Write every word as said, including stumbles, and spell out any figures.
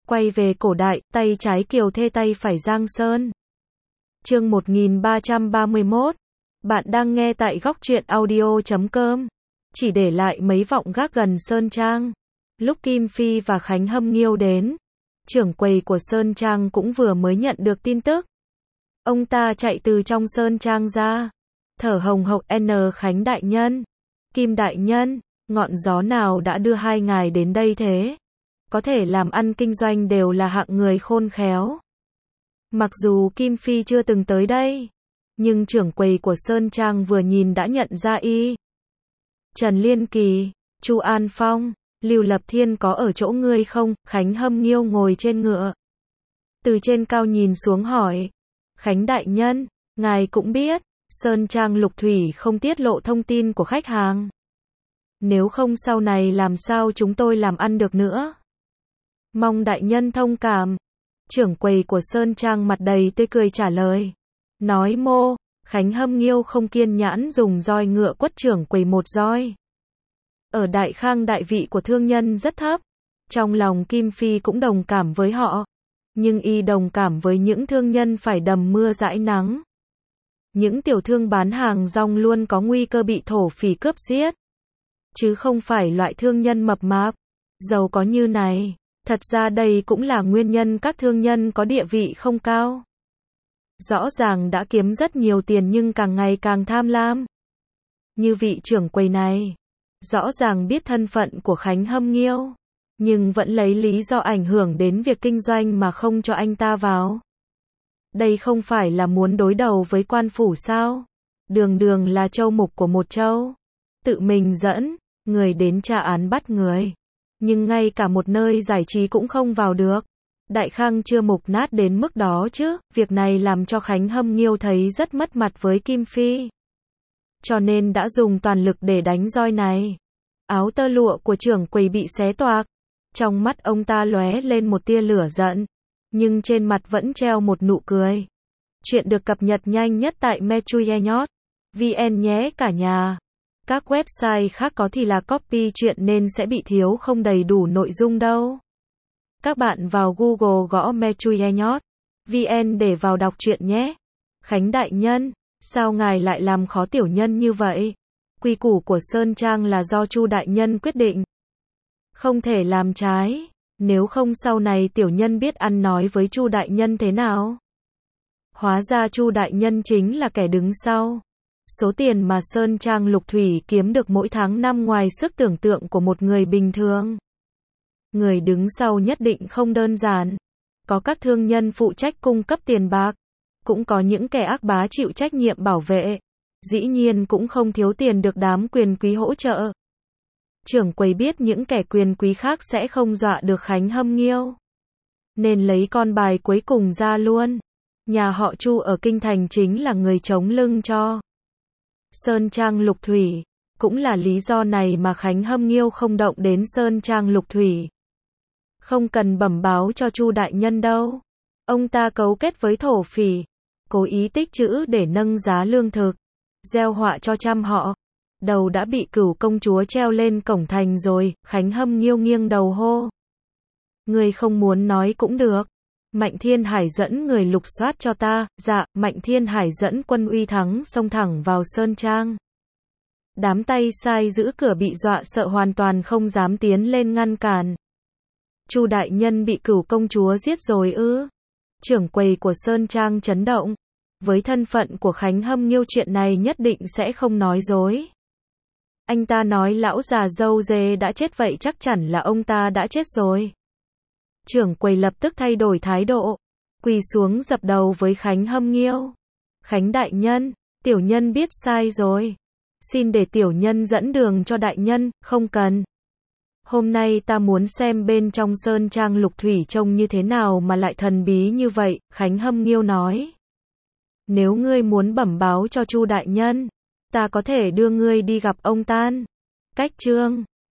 Quay về cổ đại, tay trái Kiều Thê tay phải Giang Sơn. Chương một nghìn ba trăm ba mươi mốt. Bạn đang nghe tại góc truyện audio chấm com. Chỉ để lại mấy vọng gác gần Sơn Trang. Lúc Kim Phi và Khánh Hâm Nghiêu đến, trưởng quầy của Sơn Trang cũng vừa mới nhận được tin tức. Ông ta chạy từ trong Sơn Trang ra, thở hồng hộc: N Khánh đại nhân, Kim đại nhân, ngọn gió nào đã đưa hai ngài đến đây thế? Có thể làm ăn kinh doanh đều là hạng người khôn khéo. Mặc dù Kim Phi chưa từng tới đây, nhưng trưởng quầy của Sơn Trang vừa nhìn đã nhận ra y. Trần Liên Kỳ, Chu An Phong, Lưu Lập Thiên có ở chỗ ngươi không? Khánh Hâm Nghiêu ngồi trên ngựa, từ trên cao nhìn xuống hỏi. Khánh đại nhân, ngài cũng biết, Sơn Trang Lục Thủy không tiết lộ thông tin của khách hàng. Nếu không sau này làm sao chúng tôi làm ăn được nữa? Mong đại nhân thông cảm. Trưởng quầy của Sơn Trang mặt đầy tươi cười trả lời. Nói mô, Khánh Hâm Nghiêu không kiên nhẫn dùng roi ngựa quất trưởng quầy một roi. Ở đại khang đại vị của thương nhân rất thấp. Trong lòng Kim Phi cũng đồng cảm với họ. Nhưng y đồng cảm với những thương nhân phải đầm mưa dãi nắng. Những tiểu thương bán hàng rong luôn có nguy cơ bị thổ phỉ cướp giết. Chứ không phải loại thương nhân mập mạp, giàu có như này. Thật ra đây cũng là nguyên nhân các thương nhân có địa vị không cao. Rõ ràng đã kiếm rất nhiều tiền nhưng càng ngày càng tham lam. Như vị trưởng quầy này, rõ ràng biết thân phận của Khánh Hâm Nghiêu, nhưng vẫn lấy lý do ảnh hưởng đến việc kinh doanh mà không cho anh ta vào. Đây không phải là muốn đối đầu với quan phủ sao? Đường đường là châu mục của một châu. Tự mình dẫn người đến tra án bắt người. Nhưng ngay cả một nơi giải trí cũng không vào được. Đại khang chưa mục nát đến mức đó chứ. Việc này làm cho Khánh Hâm Nghiêu thấy rất mất mặt với Kim Phi. Cho nên đã dùng toàn lực để đánh roi này. Áo tơ lụa của trưởng quầy bị xé toạc. Trong mắt ông ta lóe lên một tia lửa giận. Nhưng trên mặt vẫn treo một nụ cười. Chuyện được cập nhật nhanh nhất tại mechuyenyot chấm vn nhé cả nhà. Các website khác có thì là copy chuyện nên sẽ bị thiếu không đầy đủ nội dung đâu. Các bạn vào Google gõ mechuyenyot chấm vn để vào đọc truyện nhé. Khánh đại nhân, sao ngài lại làm khó tiểu nhân như vậy? Quy củ của Sơn Trang là do Chu đại nhân quyết định. Không thể làm trái, nếu không sau này tiểu nhân biết ăn nói với Chu đại nhân thế nào. Hóa ra Chu đại nhân chính là kẻ đứng sau. Số tiền mà Sơn Trang Lục Thủy kiếm được mỗi tháng năm ngoài sức tưởng tượng của một người bình thường. Người đứng sau nhất định không đơn giản. Có các thương nhân phụ trách cung cấp tiền bạc. Cũng có những kẻ ác bá chịu trách nhiệm bảo vệ. Dĩ nhiên cũng không thiếu tiền được đám quyền quý hỗ trợ. Trưởng quầy biết những kẻ quyền quý khác sẽ không dọa được Khánh Hâm Nghiêu, nên lấy con bài cuối cùng ra luôn. Nhà họ Chu ở Kinh Thành chính là người chống lưng cho Sơn Trang Lục Thủy. Cũng là lý do này mà Khánh Hâm Nghiêu không động đến Sơn Trang Lục Thủy. Không cần bẩm báo cho Chu đại nhân đâu. Ông ta cấu kết với thổ phỉ, cố ý tích trữ để nâng giá lương thực, gieo họa cho trăm họ. Đầu đã bị Cửu công chúa treo lên cổng thành rồi. Khánh Hâm Nghiêu nghiêng đầu hô. Người không muốn nói cũng được. Mạnh Thiên Hải dẫn người lục soát cho ta. Dạ. Mạnh Thiên Hải dẫn quân uy thắng xông thẳng vào Sơn Trang. Đám tay sai giữ cửa bị dọa sợ hoàn toàn không dám tiến lên ngăn cản. Chu đại nhân bị Cửu công chúa giết rồi ư? Trưởng quầy của Sơn Trang chấn động. Với thân phận của Khánh Hâm Nghiêu chuyện này nhất định sẽ không nói dối. Anh ta nói lão già dâu dê đã chết vậy chắc chắn là ông ta đã chết rồi. Trưởng quầy lập tức thay đổi thái độ, quỳ xuống dập đầu với Khánh Hâm Nghiêu. Khánh đại nhân, tiểu nhân biết sai rồi. Xin để tiểu nhân dẫn đường cho đại nhân. Không cần. Hôm nay ta muốn xem bên trong Sơn Trang Lục Thủy trông như thế nào mà lại thần bí như vậy. Khánh Hâm Nghiêu nói. Nếu ngươi muốn bẩm báo cho Chu đại nhân, ta có thể đưa ngươi đi gặp ông Tan. Cách chương